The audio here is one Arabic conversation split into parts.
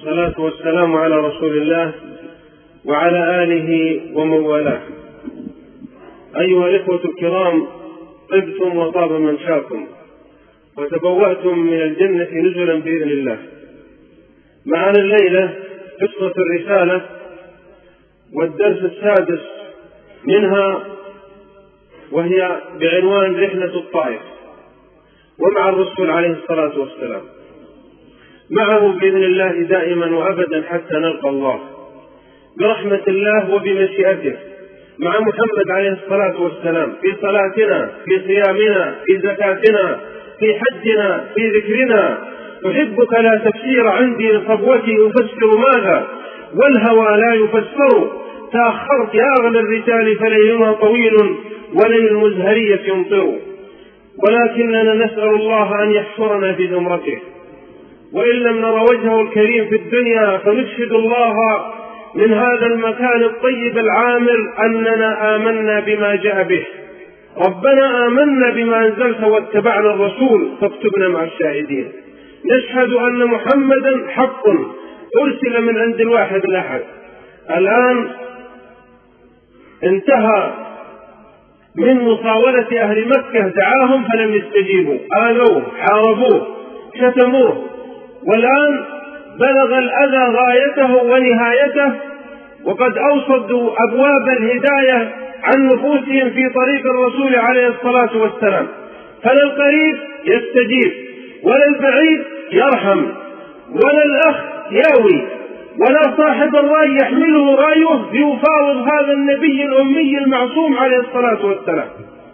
والصلاة والسلام على رسول الله وعلى آله ومن والاه. أيها الإخوة الكرام، طبتم وطاب منشاكم وتبوأتم من الجنة نزلا بإذن الله. معنا الليلة قصة الرسالة والدرس السادس منها، وهي بعنوان رحلة الطائف، ومع الرسول عليه الصلاة والسلام معه بإذن الله دائما وأبدا حتى نلقى الله برحمة الله وبمشيئته، مع محمد عليه الصلاة والسلام في صلاتنا، في صيامنا، في زكاتنا، في حجنا، في ذكرنا. أحبك لا تفسير عندي لصبوتي أفسر ماذا والهوى لا يفسر. تأخرت يا أغلى الرجال فليلنا طويل وليل المزهرية يمطر. ولكننا نسأل الله أن يحشرنا في زمرته، وإن لم نر وجهه الكريم في الدنيا فنشهد الله من هذا المكان الطيب العامر أننا آمنا بما جاء به. ربنا آمنا بما أنزلت واتبعنا الرسول فاكتبنا مع الشاهدين. نشهد أن محمدا حق أرسل من عند الواحد الأحد. الآن انتهى من مصاولة أهل مكة، دعاهم فلم يستجيبوا، آذوه، حاربوه، شتموه، والآن بلغ الأذى غايته ونهايته، وقد أوصدوا أبواب الهداية عن نفوسهم في طريق الرسول عليه الصلاة والسلام. فلا القريب يستجيب ولا البعيد يرحم ولا الأخ ياوي ولا صاحب الرأي يحمله رأيه ليفاوض هذا النبي الأمي المعصوم عليه الصلاة والسلام.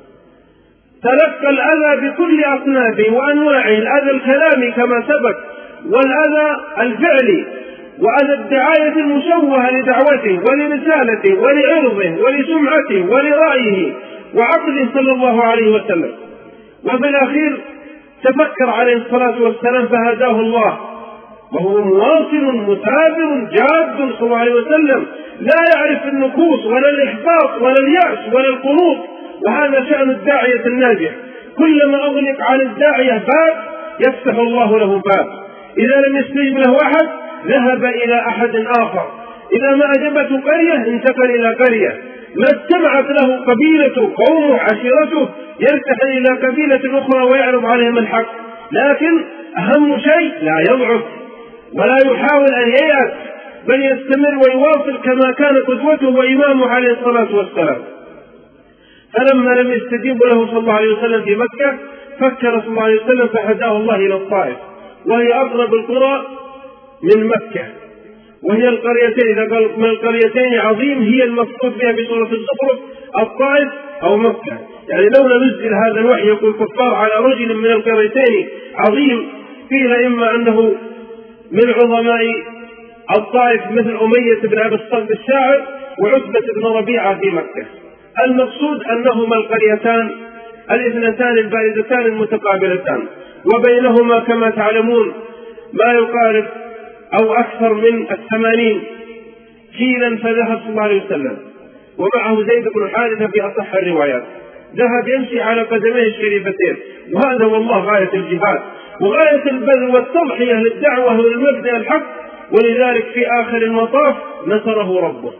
تلقى الأذى بكل أصنافه وأنواعه، الأذى الكلامي كما سبق، والأذى الفعلي، وأذى الدعاية المشوهة لدعوته ولرسالته ولعرضه ولسمعته ولرأيه وعقله صلى الله عليه وسلم. وفي الأخير تفكر عليه الصلاة والسلام فهداه الله، وهو مواصل مثابر جاد صلى الله عليه وسلم، لا يعرف النكوص ولا الإحباط ولا اليأس ولا القنوط. وهذا شأن الداعية الناجح، كلما أغلق على الداعية باب يفتح الله له باب. إذا لم يستجب له أحد ذهب إلى أحد آخر، إذا ما أجبته قرية انتقل إلى قرية، ما استمعت له قبيلته قومه عشيرته يرتحل إلى قبيلة أخرى ويعرض عليهم الحق. لكن أهم شيء لا يضعف ولا يحاول أن ييأس، بل يستمر ويواصل كما كان قدوته وإمامه عليه الصلاة والسلام. فلما لم يستجيب له صلى الله عليه وسلم في مكة، فكر صلى الله عليه وسلم فهداه الله إلى الطائف، وهي أقرب القرى من مكة، وهي القريتين، إذا قال من القريتين عظيم هي المقصود بها بسورة الزخرف الطائف أو مكة. يعني لولا نزل هذا الوحي يقول الكفار على رجل من القريتين عظيم، قيل إما أنه من عظماء الطائف مثل أمية بن أبي الصلت الشاعر وعتبة بن ربيعة في مكة. المقصود أنهما القريتان الاثنتان الباردتان المتقابلتان، وبينهما كما تعلمون ما يقارب أو أكثر من 80 كيلا. فذهب صلى الله عليه وسلم ومعه زيد بن حارثة في أصح الروايات، ذهب يمشي على قدميه الشريفتين، وهذا والله غاية الجهاد وغاية البذل والتضحية للدعوة والمبدأ الحق. ولذلك في آخر المطاف نصره ربه،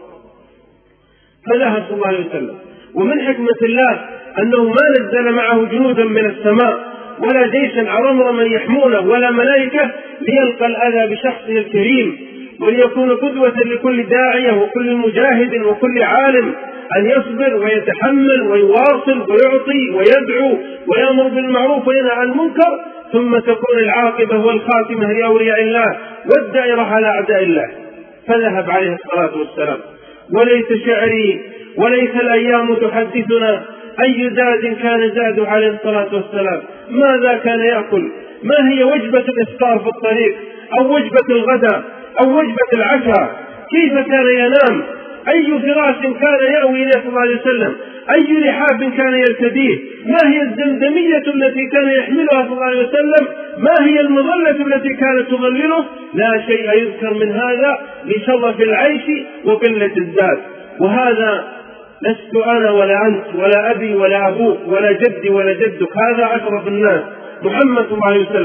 فذهب صلى الله عليه وسلم. ومن حكمة الله أنه ما نزل معه جنودا من السماء ولا جيشا عرمرما يحمونه ولا ملائكة ليلقى الأذى بشخصه الكريم، وليكون قدوة لكل داعية وكل مجاهد وكل عالم أن يصبر ويتحمل ويواصل ويعطي ويدعو ويأمر بالمعروف وينهى عن المنكر، ثم تكون العاقبة والخاتمة لأولياء الله والدائرة على أعداء الله. فذهب عليه الصلاة والسلام. وليس شعري وليس الأيام تحدثنا أي زاد كان زاد عليه الصلاة والسلام، ماذا كان يأكل، ما هي وجبة الإفطار في الطريق أو وجبة الغداء أو وجبة العشاء، كيف كان ينام، أي فراش كان يأوي إليه صلى الله عليه وسلم، أي لحاف كان يرتديه، ما هي الزمزمية التي كان يحملها صلى الله عليه وسلم، ما هي المظلة التي كانت تظلله. لا شيء يذكر من هذا لشرف العيش وقلة الزاد. وهذا لست أنا ولا أنت ولا أبي ولا أبوك ولا جدي ولا جدك، هذا أشرف الناس محمد صلى الله عليه وسلم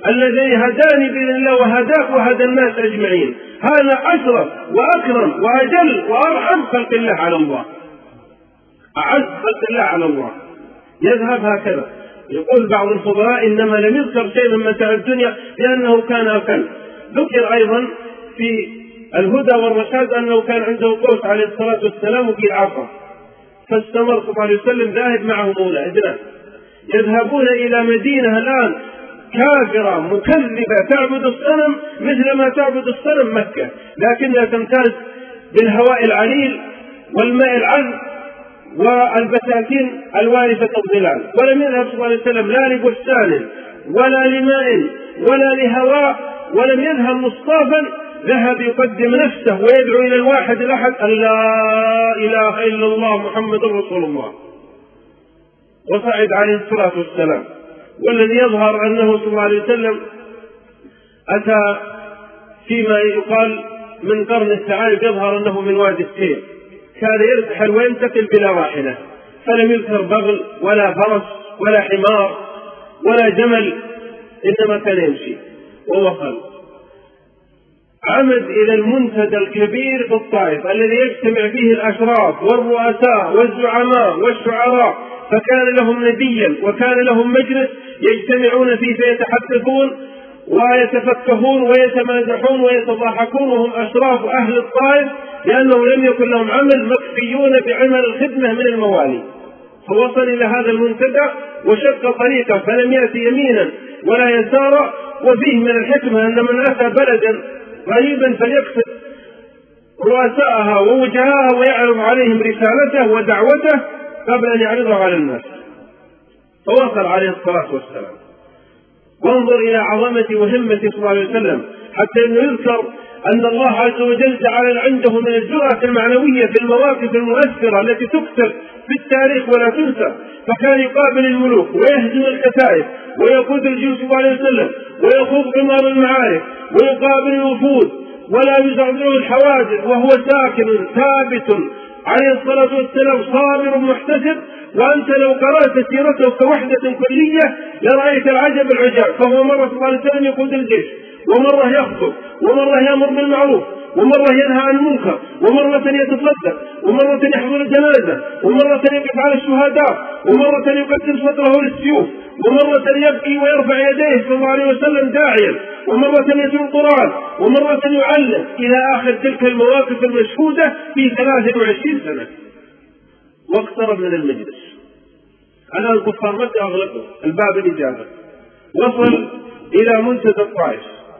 الذي هداني بإذن الله وهداك وهدى الناس أجمعين. هذا أشرف وأكرم وأجل وأرحم خلق الله على الله، أعز خلق الله على الله. يذهب هكذا. يقول بعض الفضلاء إنما لم يذكر شيء من متاع الدنيا لأنه كان أقل. ذكر أيضا في الهدى والرشاد أنه كان عنده قوس عليه الصلاة والسلام وفي عصا، فاستمر صلى الله عليه وسلم ذاهب معه مولى إدناس، يذهبون إلى مدينة الآن كافرة مكذبة تعبد الصنم مثل ما تعبد الصنم مكة، لكنها تمتاز بالهواء العليل والماء العذب والبساتين الوارفة الظلال. ولم يذهب صلى الله عليه وسلم لا لبستان ولا لماء ولا لهواء، ولم يذهب مصطافا، ذهب يقدم نفسه ويدعو إلى الواحد الأحد أن لا إله إلا الله محمد رسول الله، وصعد عليه الصلاة والسلام. والذي يظهر أنه صلى الله عليه وسلم أتى فيما يقال من قرن الثعالب، يظهر أنه من وادي السير، كان يرتحل وينتقل بلا راحلة، فلم يذكر بغل ولا فرس ولا حمار ولا جمل، إنما كان يمشي. ووصل عمد إلى المنتدى الكبير في الطائف الذي يجتمع فيه الأشراف والرؤساء والزعماء والشعراء، فكان لهم نديا وكان لهم مجلس يجتمعون فيه فيتحدثون ويتفكهون ويتمازحون ويتضاحكون، وهم أشراف أهل الطائف لأنه لم يكن لهم عمل، مكفيون بعمل الخدمة من الموالي. فوصل إلى هذا المنتدى وشق طريقه، فلم يأتي يمينا ولا يسارا. وفيه من الحكمة أن من أتى بلدا غريبا فليقصد رؤساءها ووجهاءها ويعرض عليهم رسالته ودعوته قبل أن يعرضه على الناس. فوصل عليه الصلاة والسلام. وانظر إلى عظمة وهمة صلى الله عليه وسلم، حتى أنه يذكر أن الله عز وجل جعل عنده من الجرأة المعنوية في المواقف المؤثرة التي تكتب في التاريخ ولا تنسى. فكان يقابل الملوك ويهزم الكتائب ويقود الجيوش صلى الله عليه وسلم ويخوض قمار المعارك ويقابل الوفود ولا يزعزعه الحوادث، وهو ساكن ثابت عليه الصلاة والسلام صابر محتسب. وأنت لو قرأت سيرته كوحدة كلية لرأيت العجب العجاب. فهو مرة صلى الله عليه وسلم يقود الجيش، ومرة يخطب، ومرة يأمر بالمعروف، ومرة ينهى عن المنكر، ومرة يتصدق، ومرة يحضر الجنازة، ومرة يقف على الشهداء، ومرة يقدم صدره للسيوف، ومرة يبكي ويرفع يديه صلى الله عليه وسلم داعيا، ومرة يتلو القرآن، ومرة يعلم، إلى آخر تلك المواقف المشهودة في 23 سنة. واقترب من المجلس. أنا الكفار متى أغلقوا الباب الإجابة. وصل إلى منتدى الطائف،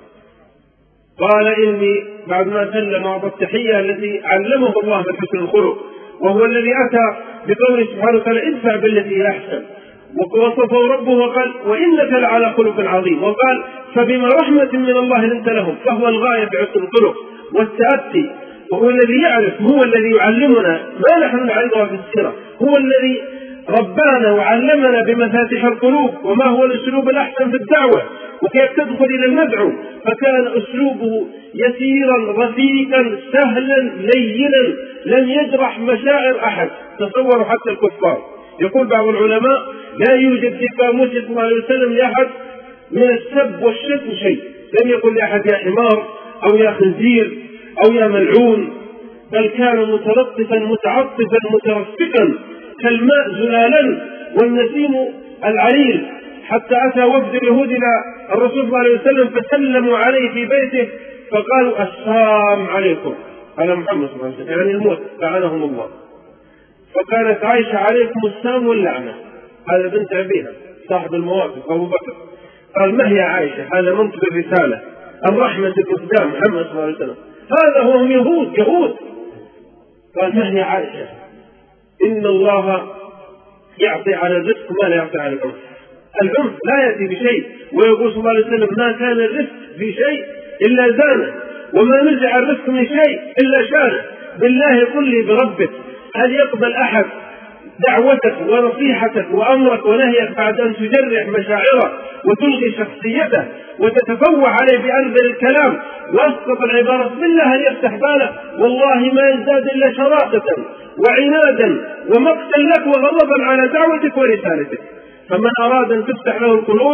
قال إني بعد ما سلم أعطى التحية التي علمه الله من حسن الخلق، وهو الذي أتى بقوله سبحانه وتعالى ادفع بالتي هي أحسن، ووصفه ربه وقال وإنك لعلى خلق عظيم، وقال فبما رحمة من الله لنت لهم، فهو الغاية في حسن الخلق والتأتي. وهو الذي يعرف، هو الذي يعلمنا ما نحن نعرفه في السيرة، هو الذي ربانا وعلمنا بمفاتيح القلوب وما هو الأسلوب الأحسن في الدعوة وكيف تدخل إلى المدعو. فكان أسلوبه يسيرا رفيقا سهلا لينا، لم يجرح مشاعر أحد. تصوروا حتى الكفار. يقول بعض العلماء لا يوجد في قاموس صلى الله عليه وسلم لأحد من السب والشتم شيء، لم يقل لأحد يا حمار أو يا خنزير أو يا ملعون، بل كان متلطفا متعطفا مترفقا كالماء زلالا والنسيم العليل. حتى أتى وفد اليهود إلى الرسول صلى الله عليه وسلم فسلموا عليه في بيته فقالوا السلام عليكم على محمد صلى الله عليه وسلم، يعني الموت لعنهم الله. فكانت عائشة عليكم السلام واللعنة. هذا بنت أبيها صاحب المواقف أبو بكر. قال ما هي عائشة؟ هذا منطق الرسالة الرحمة القدام محمد صلى الله عليه وسلم، هذا هم يهود. قال ما هي عائشة؟ إن الله يعطي على الرزق ما لا يعطي على العنف. العنف لا يأتي بشيء، ويقول صلى الله عليه وسلم ما كان الرزق في شيء إلا زانه، وما نزع الرزق من شيء إلا شانه. بالله قل لي بربك هل يقبل أحد دعوتك ونصيحتك وأمرك ونهيك بعد أن تجرح مشاعره وتلغي شخصيته وتتفوه عليه بأنذر الكلام وأسقط العبارة؟ بالله هل يفتح باله؟ والله ما يزداد إلا شراقة وعنادا ومقتا لك وغضبا على دعوتك ورسالتك. فمن أراد أن تفتح له القلوب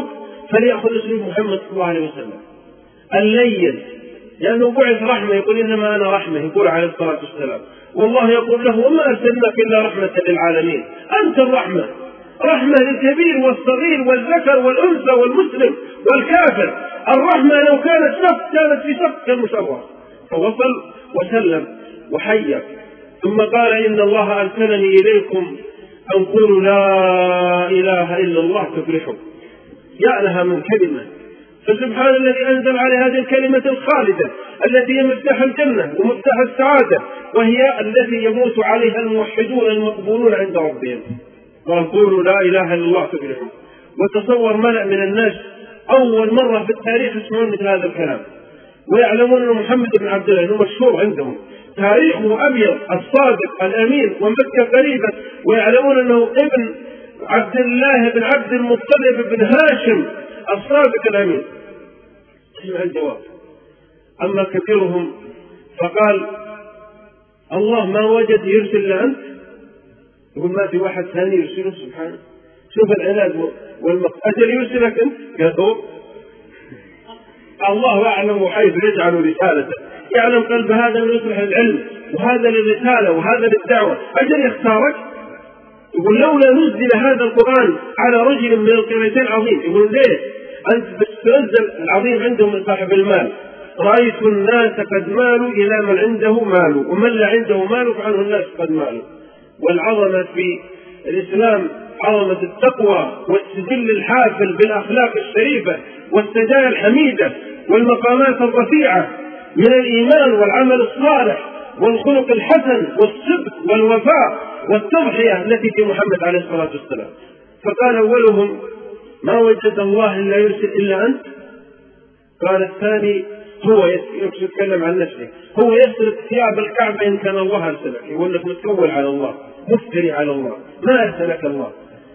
فليأخذ أسلوب محمد صلى الله عليه وسلم اللين، لأنه بعث رحمة، يقول إنما أنا رحمة، يقول عليه الصلاة والسلام، والله يقول له وما أرسلناك إلا رحمة للعالمين، أنت الرحمة، رحمة للكبير والصغير والذكر والأنثى والمسلم والكافر. الرحمة لو كانت في صف كالمشوه. فوصل وسلم وحيّ، ثم قال إن الله أرسلني إليكم أن قولوا لا إله إلا الله تفلحوا. يا لها من كلمة، فسبحان الذي أنزل على هذه الكلمة الخالدة التي هي مفتاح الجنة ومفتاح السعادة، وهي التي يموت عليها الموحدون المقبولون عند ربهم. وقولوا لا إله إلا الله تفلحوا. وتصور ملأ من الناس أول مرة في التاريخ يسمعون مثل هذا الكلام، ويعلمون أن محمد بن عبد الله أنه مشهور عندهم، تاريخه أبيض الصادق الأمين ومكة قريبة، ويعلمون أنه ابن عبد الله بن عبد المطلب بن هاشم الصادق الأمين. اسمع الجواب. أما كثيرهم فقال الله ما وجد يرسل إلا أنت، يقول ما في واحد ثاني يرسله سبحانه. شوف العناد أجل يرسلك أنت يا الله أعلم حيث يجعل رسالته، يعلم قلب هذا من يصلح العلم وهذا للرسالة وهذا للدعوة، أجل يختارك. يقول لولا نزل هذا القرآن على رجل من القريتين عظيم. يقول ليه أنت بتنزل العظيم عندهم من صاحب المال؟ رأيت الناس قد مالوا إلى من عنده مال، ومن لا عنده مال فعنه الناس قد مالوا. والعظمة في الإسلام عظمة التقوى والسجل الحافل بالأخلاق الشريفة والسجايا الحميدة والمقامات الرفيعة من الإيمان والعمل الصالح والخلق الحسن والصدق والوفاء والتضحية التي في محمد عليه الصلاة والسلام. فقال أولهم ما وجد الله إلا يرسل إلا أنت. قال الثاني هو يتكلم عن نفسه، هو يسرق ثياب الكعبة إن كان الله أرسلك، يقول لك متكول على الله مفتري على الله، ما أرسلك الله.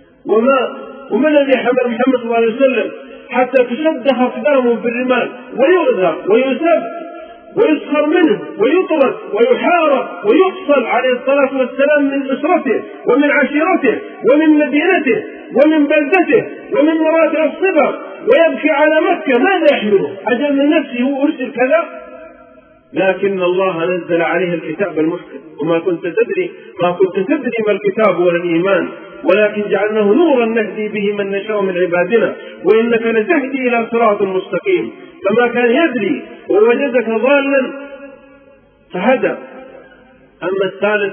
وما الذي حمل محمد صلى الله عليه وسلم حتى تشدخ أقدامه بالرمال ويؤذى ويسب ويسخر منه ويطرد ويحارب ويقصل عليه الصلاة والسلام من أسرته ومن عشيرته ومن مدينته ومن بلدته ومن مراتع الصبر، ويبكي على مكة. ماذا يحمله؟ أجل من نفسه هو أرسل كذا؟ لكن الله نزل عليه الكتاب المحكم، وما كنت تدري ما الكتاب ولا الإيمان، ولكن جعلناه نورا نهدي به من نشاء من عبادنا وإنك لتهدي إلى صراط مستقيم. فما كان يدري ووجدك ضالا فهدى. أما الثالث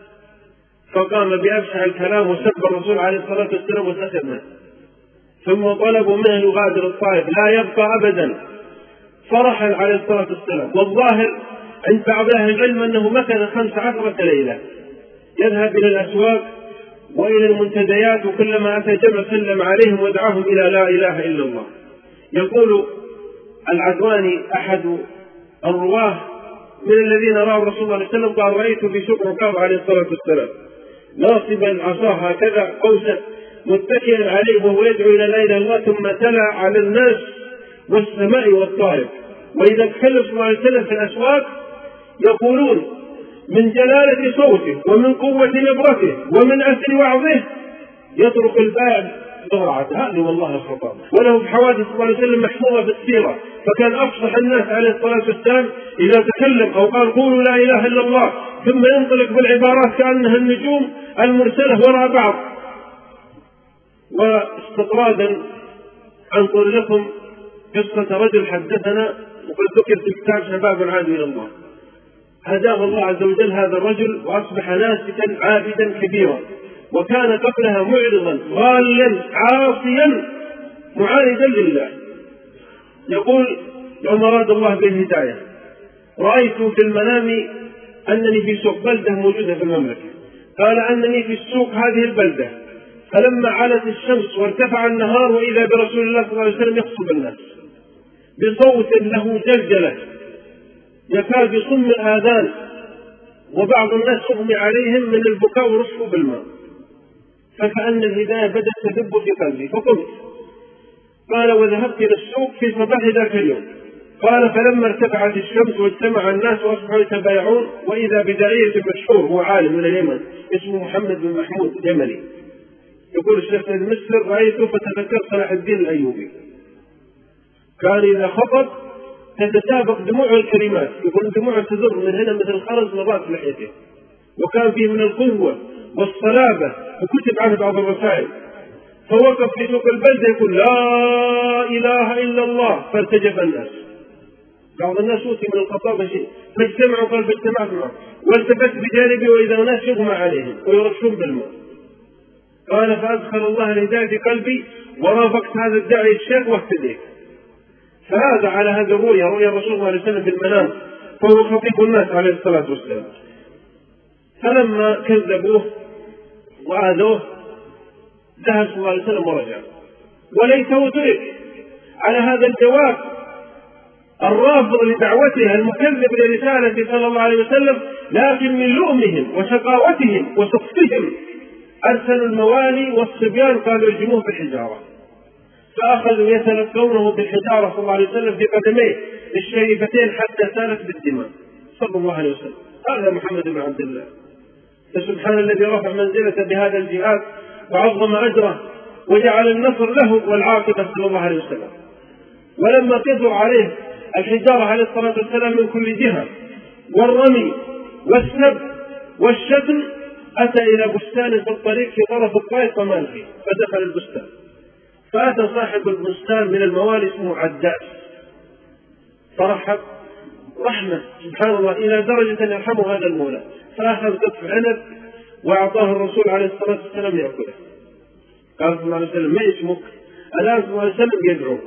فقام بأبشع الكلام وسب الرسول عليه الصلاة والسلام وسخر منه، ثم طلبوا منه يغادر الطائف لا يبقى أبدا، فرحل عليه الصلاة والسلام. والظاهر عند بعض أهل العلم أنه مكث 15 ليلة يذهب إلى الأسواق وإلى المنتديات، وكلما أتى جمع سلم عليهم ودعاهم إلى لا إله إلا الله. يقول العدواني أحد الرواه من الذين رأوا الرسول صلى الله عليه وسلم قال رأيته في سوق عكاظ عليه الصلاة والسلام ناصبا عصاه هكذا قوسا متكئا عليه وهو يدعو إلى لا إله إلا الله، ثم تلا على الناس والسماء والطائف. وإذا تكلم صلى الله عليه وسلم في الأسواق يقولون من جلالة صوته ومن قوة نبرته ومن أثر وعظه يطرق البائع ضرعة. هذا والله الخطأ. وله في حوادث صلى الله عليه وسلم محفوظة في السيرة، فكان أفصح الناس عليه الصلاة والسلام إذا تكلم أو قال قولوا لا إله إلا الله ثم ينطلق بالعبارات كأنها النجوم المرسلة وراء بعض. واستطرادا أنقل لكم قصة رجل حدثنا وقد ذكر في كتاب شباب عاد إلى الله. هداه الله عز وجل هذا الرجل وأصبح ناسكا عابدا كبيرا، وكان قبلها معرضا ضالا عاصيا معاندا لله. يقول يوم أراد الله بالهداية رأيت في المنام أنني في سوق بلدة موجودة في المملكة، قال أنني في السوق هذه البلدة، فلما علت الشمس وارتفع النهار وإذا برسول الله صلى الله عليه وسلم يخطب الناس بصوت له جلجلة يكاد يصم الآذان، وبعض الناس أغمي عليهم من البكاء ورشفوا بالماء، فكأن الهداية بدأت تدب في قلبي فقمت. قال وذهبت إلى السوق في صباح ذاك اليوم. قال فلما ارتفعت الشمس واجتمع الناس وأصبحوا يتبايعون وإذا بداعية مشهور هو عالم من اليمن اسمه محمد بن محمود يمني. يقول الشيخ المصر رأيته فتذكرت صلاح الدين الأيوبي كان إذا خطب تتسابق دموع الكلمات، يقول دموع تذر من هنا مثل خرز نبات لحيته، وكان فيه من القوة والصلابة، وكتب عنه بعض الرسائل. فوقف في سوق البلدة يقول لا إله إلا الله، فارتجف الناس. بعض الناس أوتي من الخطابة شيء، فاجتمعوا قلب اجتماع معه، والتفت بجانبي وإذا ناس يغمى عليهم ويرشون بالماء. قال فأدخل الله الهداية في قلبي ورافقت هذا الداعي الشيخ واهتديت. فهذا على هذا الرؤيا، رؤيا الرسول صلى الله عليه وسلم في المنام، فهو خطيب الناس عليه الصلاة والسلام. فلما كذبوه وآذوه ذهب صلى الله عليه وسلم ورجع، وليته ترك على هذا الجواب الرافض لدعوته المكذب لرسالته صلى الله عليه وسلم، لكن من لؤمهم وشقاوتهم وسخطهم أرسلوا الموالي والصبيان قالوا ارجموه بالحجارة، فأخذوا يتلقونه بالحجارة صلى الله عليه وسلم في قدميه الشريفتين حتى سالت بالدماء صلى الله عليه وسلم. هذا محمد بن عبد الله. فسبحان الذي رفع منزلته بهذا الجهاد وعظم أجره وجعل النصر له والعاقبة صلى الله عليه وسلم. ولما كثر عليه الحجارة عليه الصلاة والسلام من كل جهة والرمي والسب والشتم، أتى إلى بستان في الطريق في طرف الطائف فمال فيه، فدخل البستان، فأتى صاحب البستان من الموالي اسمه عداس، فرحب رحمة سبحان الله إلى درجة أن يرحمه هذا المولى، فأخذ قطف عنب وأعطاه الرسول عليه الصلاة والسلام يأكله. قال صلى الله عليه وسلم ما اسمك؟ الآن صلى الله عليه وسلم يدعو،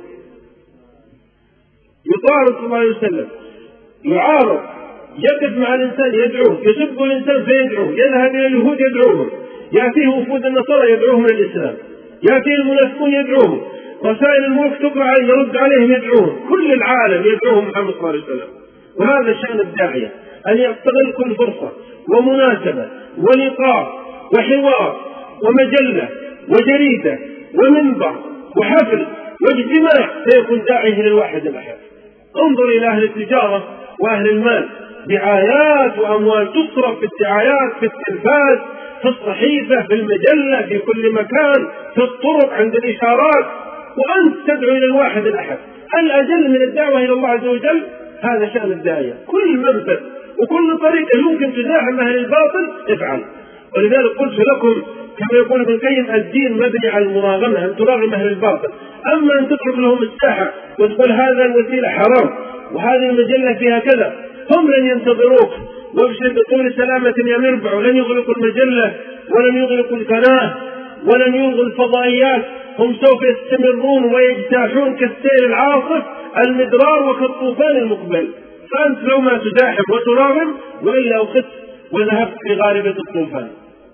يطارد صلى الله عليه وسلم، يعارض، يقف مع الإنسان يدعوه، يسب الإنسان فيدعوه، يذهب إلى اليهود يدعوهم، يأتيه وفود النصارى يدعوهم للإسلام، يأتيه المنافقون يدعوهم، رسائل الملك تقرأ يرد عليهم يدعوهم، كل العالم يدعوهم محمد صلى الله عليه وسلم. وهذا شأن الداعية، أن يستغل كل فرصة ومناسبة ولقاء وحوار ومجلة وجريدة ومنبر وحفل واجتماع سيكون داعيه للواحد الأحد. انظر إلى أهل التجارة وأهل المال، دعايات وأموال تصرف في الدعايات، في التلفاز، في الصحيفة، في المجلة، في كل مكان، في الطرق، عند الإشارات، وأنت تدعو إلى الواحد الأحد. الأجل من الدعوة إلى الله عز وجل هذا شأن الداعية، كل منفذ وكل طريقة يمكن تزاحم أهل الباطل افعل. ولذلك قلت لكم كما يقول ابن القيم الدين مبني على المراغمة، أن تراغم أهل الباطل، أما أن تترك لهم الساحة وتقول هذا الوسيلة حرام وهذه المجلة فيها كذا، هم لن ينتظروك وبطول سلامة يا مربع، ولن يغلقوا المجلة ولن يغلقوا القناة ولن يلغوا الفضائيات، هم سوف يستمرون ويجتاحون كالسيل العاصف المدرار وكالطوفان المقبل. فأنت لو ما تزاحم وتراغم وإلا أخذت وذهبت في غالبة الطوفان.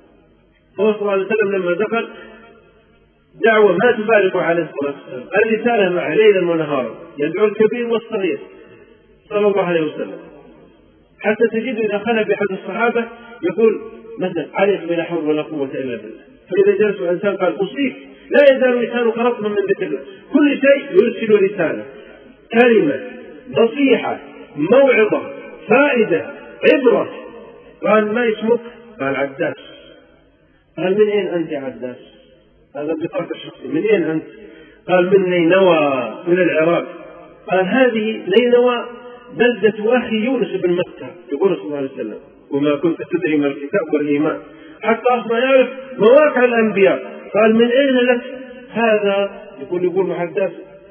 صلى الله عليه وسلم لما دخل دعوة ما تفارق عليه الصلاة والسلام، الرسالة معه ليلا ونهارا، يدعو الكبير والصغير صلى الله عليه وسلم، حتى تجد إذا خلى بأحد الصحابة يقول مثلا عليك بلا حول ولا قوة إلا بالله، فإذا جلس الإنسان قال أصيب، لا يزال لسانك رطبا من ذكر الله، كل شيء يرسل رسالة، كلمة، نصيحة، موعظة، فائدة، عبرة. قال ما اسمك؟ قال عداس. قال من أين أنت يا عداس؟ هذا بطاقة الشخصية، من أين أنت؟ قال من نينوى من العراق. قال هذه نينوى بلدة أخي يونس بن متى، يقول صلى الله عليه وسلم وما كنت تدري ما الكتاب والإيمان، حتى أصلا يعرف مواقع الأنبياء. قال من أين لك هذا؟ يقول محدث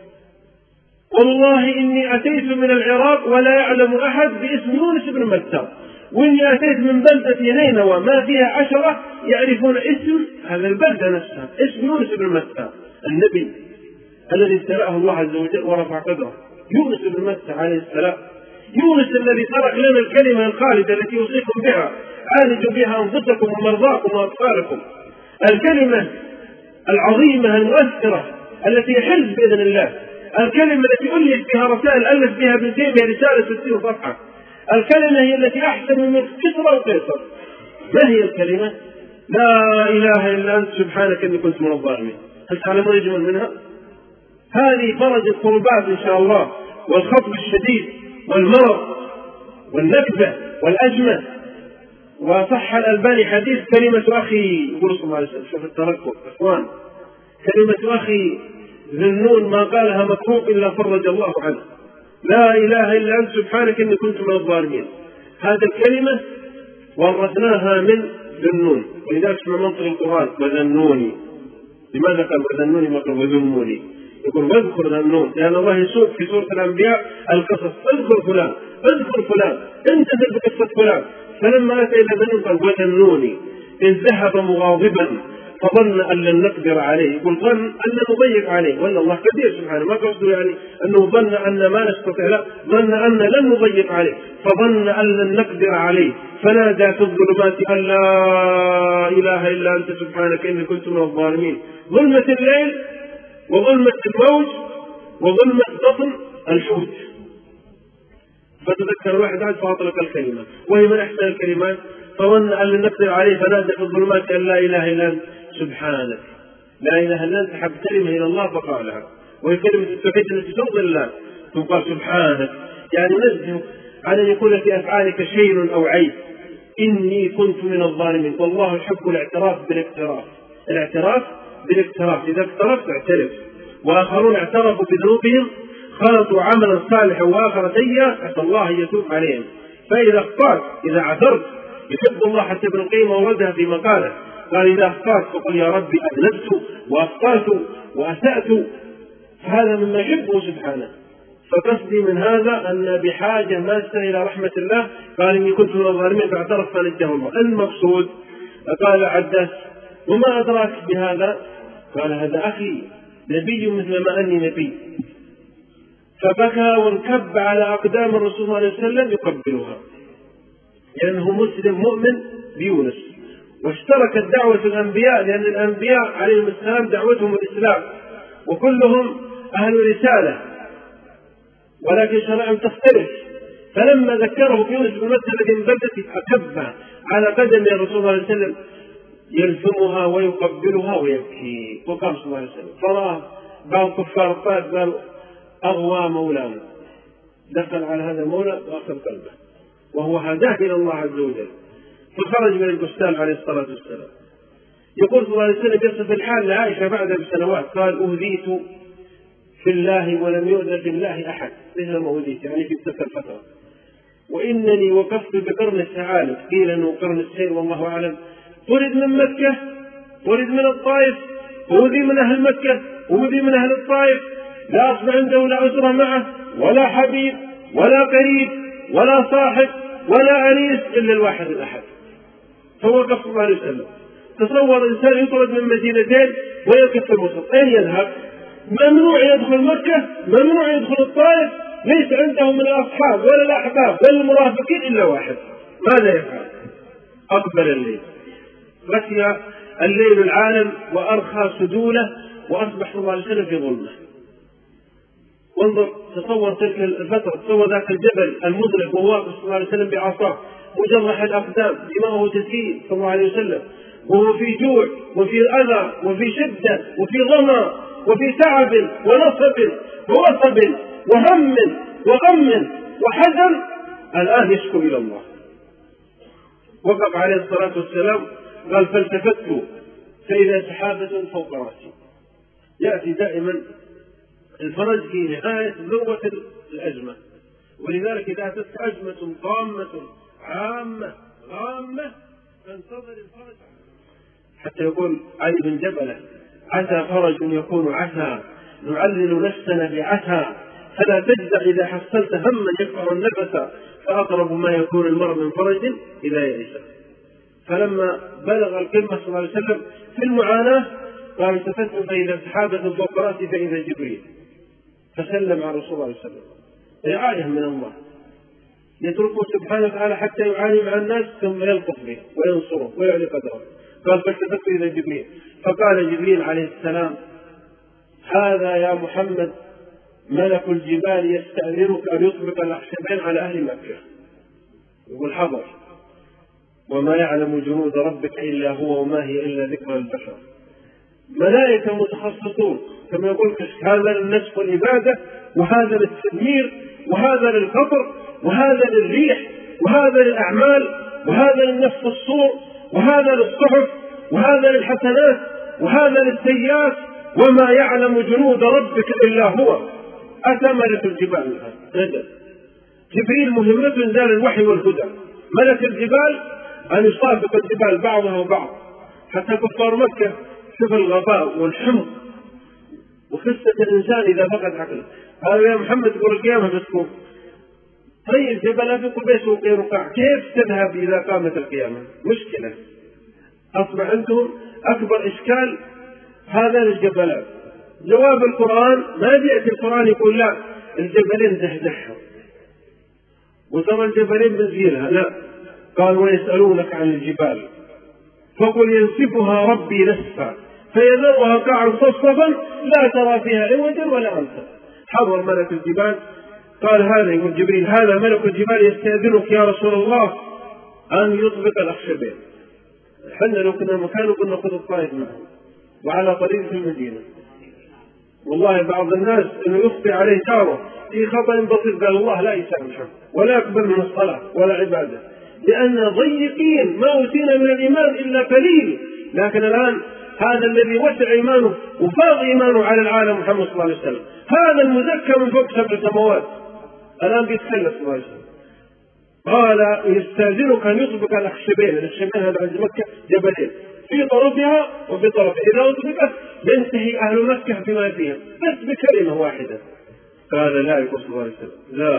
والله إني أتيت من العراق ولا يعلم أحد باسم يونس بن متى، وإني أتيت من بلدة نينوى ما فيها 10 يعرفون اسم هذا البلدة نفسها، اسم يونس بن متى النبي الذي ابتلاه الله عز وجل ورفع قدره، يونس بن متى عليه السلام، يونس الذي ترك لنا الكلمة الخالدة التي يوصيكم بها، عالجوا بها أنفسكم ومرضاكم وأطفالكم، الكلمة العظيمة المؤثرة التي يحل بإذن الله، الكلمة التي ألف بها رسائل ألف بها ابن تيمية رسالة 60 صفحة، الكلمة هي التي أحسن من كسرى وقيصر. ما هي الكلمة؟ لا إله إلا أنت سبحانك إني كنت من الظالمين. هل تعلمون أجمل منها؟ هذه فرج الكربات إن شاء الله، والخطب الشديد والمرض والنكبة والأزمة. وصح الألباني حديث كلمة أخي، يقول صلى الله عليه وسلم، شوف التركب إخوان، كلمة أخي ذي النون ما قالها مكروب إلا فرج الله عنه. لا إله إلا أنت سبحانك إني كنت من الظالمين. هذه الكلمة ورثناها من ذي النون، ولذلك اسم منطق القرآن وذنوني. لماذا قال وذنوني ما قال وذنوني؟ يقول واذكر ذا النون، لأن الله يسوق في سورة الأنبياء القصص، اذكر فلان اذكر فلان انتبه بقصة فلان. فلما أتى إلى ذا النون قال وذنوني إذ ذهب مغاضبا فظن أن لن نقدر عليه. يقول ظن أن نضيق عليه، ولا الله كبير سبحانه، ما قصده يعني أنه ظن أن ما نستطيع، لا، ظن أن لن نضيق عليه، فظن أن لن نقدر عليه فنادى في الظلمات أن لا إله إلا أنت سبحانك إني كنت من الظالمين. ظلمة الليل وظلمة الموج وظلمة بطن الحوت. فتذكر واحد عاد فأطلق الكلمة، وهي من أحسن الكلمات. فظن أن لن نقدر عليه فنادى في الظلمات أن لا إله إلا أنت سبحانك. لا إله إلا أنت حب كلمة إلى الله فقالها، وهي كلمة التوحيد التي ترضي الله. ثم قال سبحانك، يعني نزه عن أن يكون في أفعالك شيء أو عيب. إني كنت من الظالمين. والله يحب الاعتراف بالاقتراف، الاعتراف بالاقتراف. إذا اقترفت اعترف. وآخرون اعترفوا بذنوبهم خلطوا عملا صالحا وآخر سيئا عسى الله أن يتوب عليهم. فإذا اخطأت، إذا عثرت، يحب الله، حتى ابن القيم وردها في مقاله قال إذا أخطأت فقل يا ربي أذنبت وأخطأت وأسأت، هذا مما يحبه سبحانه. فقصدي من هذا أن بحاجة ماسة إلى رحمة الله. قال إني كنت من الظالمين فاعترف فنجاه الله. المقصود قال عداس وما أدراك بهذا؟ قال هذا أخي نبي مثل ما أني نبي. فبكى وانكب على أقدام الرسول صلى الله عليه وسلم يقبلها، لأنه مسلم مؤمن بيونس. واشتركت دعوة الأنبياء، لأن الأنبياء عليهم السلام دعوتهم الإسلام، وكلهم أهل رسالة، ولكن شرائعهم تختلف. فلما ذكره بيونس بن متى الذي من بلدته أكب على قدم الرسول صلى الله عليه وسلم يلزمها ويقبلها ويبكي. وقام صلى الله عليه وسلم فراه بعض كفار الطائف قالوا أغوى مولانا، دخل على هذا المولى وأخذ قلبه، وهو هداه إلى الله عز وجل. فخرج من البستان عليه الصلاة والسلام. يقول صلى الله عليه وسلم يصف الحال لعائشة بعد بسنوات، قال أهديت في الله ولم يؤذى في الله أحد، مثل ما أهديت يعني في تلك الفترة. وإنني وقفت بقرن الثعالب، قيل أنه قرن السير والله أعلم. طرد من مكة، طرد من الطائف، أوذي من أهل مكة، أوذي من أهل الطائف، لا أصبح عنده لا أسرة معه ولا حبيب ولا قريب ولا صاحب ولا أنيس إلا الواحد الأحد. فوقف صلى الله عليه وسلم. تصور إنسان يطرد من مدينتين ويقف في الوسط، أين يذهب؟ ممنوع يدخل مكة، ممنوع يدخل الطائف، ليس عنده من الأصحاب ولا الأحباب ولا المرافقين إلا واحد. ماذا يفعل؟ أقبل الليل، غشي الليل العالم وأرخى سدوله، وأصبح صلى الله عليه وسلم في ظلمه. وانظر، تصور تلك الفترة، تصور ذاك الجبل المظلم وواقف صلى الله عليه وسلم بعصاه مجرح الأقدام، دماغه تسيل صلى الله عليه وسلم، وهو في جوع وفي أذى وفي شدة وفي ظما وفي تعب ونصب ووصب وهم وغم وحزن، الآن يشكو إلى الله. وقف عليه الصلاة والسلام قال فالتفت فإذا سحابة فوق رأسي. يأتي دائما الفرج في نهاية ذروة الأزمة، ولذلك إذا أتت أزمة طامة عامة غامة فانتظر الفرج. حتى يقول علي بن جبلة عسى فرج يكون عسى، نعلل نفسنا بعسى، فلا تجزع إذا حصلت هما يقطع النفس، فأقرب ما يكون المرء من فرج إذا يئس. فلما بلغ القمة صلى الله عليه وسلم في المعاناة قال التفت فإذا سحابة فوق رأسي فإذا جبريل، فسلم على رسول الله صلى الله عليه وسلم. رعاية من الله، يتركه سبحانه وتعالى حتى يعاني مع الناس ثم يلطف به وينصره ويعلي قدره. قال فالتفت إلى جبريل فقال جبريل عليه السلام هذا يا محمد ملك الجبال يستأذنك أن يطبق الأخشبين على أهل مكة. يقول حضر، وما يعلم جنود ربك إلا هو وما هي إلا ذكرى البشر. ملائكة متخصصون كما يقول هذا للنسف والإبادة، وهذا للتدمير، وهذا للقطر، وهذا للريح، وهذا للأعمال، وهذا للنفس الصور، وهذا للصحف، وهذا للحسنات، وهذا للسيئات، وما يعلم جنود ربك إلا هو. أتى ملك الجبال نزل. جبريل مهمته إنزال الوحي والهدى. ملك الجبال أن يصافق الجبال بعضها وبعض، حتى كفار مكة شوف الغباء والحمق وخسة الإنسان إذا فقد عقله. قالوا يا محمد تقول القيامة بتكون، طيب جبل في قبيس وقينقاع كيف تذهب إذا قامت القيامة؟ مشكلة. أصبح عندهم أكبر إشكال هذا الجبلات. جواب القرآن ما يأتي القرآن يقول لا الجبلين زحزحها وترى الجبلين بنزيلها، لا، قال ويسألونك عن الجبال فقل ينسفها ربي نسفا فيذرها قاعا صفصفا لا ترى فيها عوجا ولا أمتا. حضر ملك الجبال قال هذا، يقول جبريل هذا ملك الجبال يستأذنك يا رسول الله أن يطبق الأخشبين. حنا لو كنا مكانه كنا نأخذ الطائف معه وعلى طريق في المدينة. والله بعض الناس انه يخطئ عليه تاره في خطأ بسيط قال الله لا يسامحه ولا يقبل من الصلاة ولا عبادة، لأن ضيقين ما أوتينا من الإيمان إلا قليل. لكن الآن هذا الذي وسع إيمانه وفاض إيمانه على العالم محمد صلى الله عليه وسلم، هذا المزكى من فوق 7 سماوات الآن بيتكلم صلى الله عليه وسلم. قال يستأذنك أن يطبق الأخشبين هذا عند مكة جبلين في طرفها وفي طرفها، إذا أطبقت ينتهي أهل مكة بما فيها بس بكلمة واحدة. قال لا، يقول صلى الله عليه وسلم لا،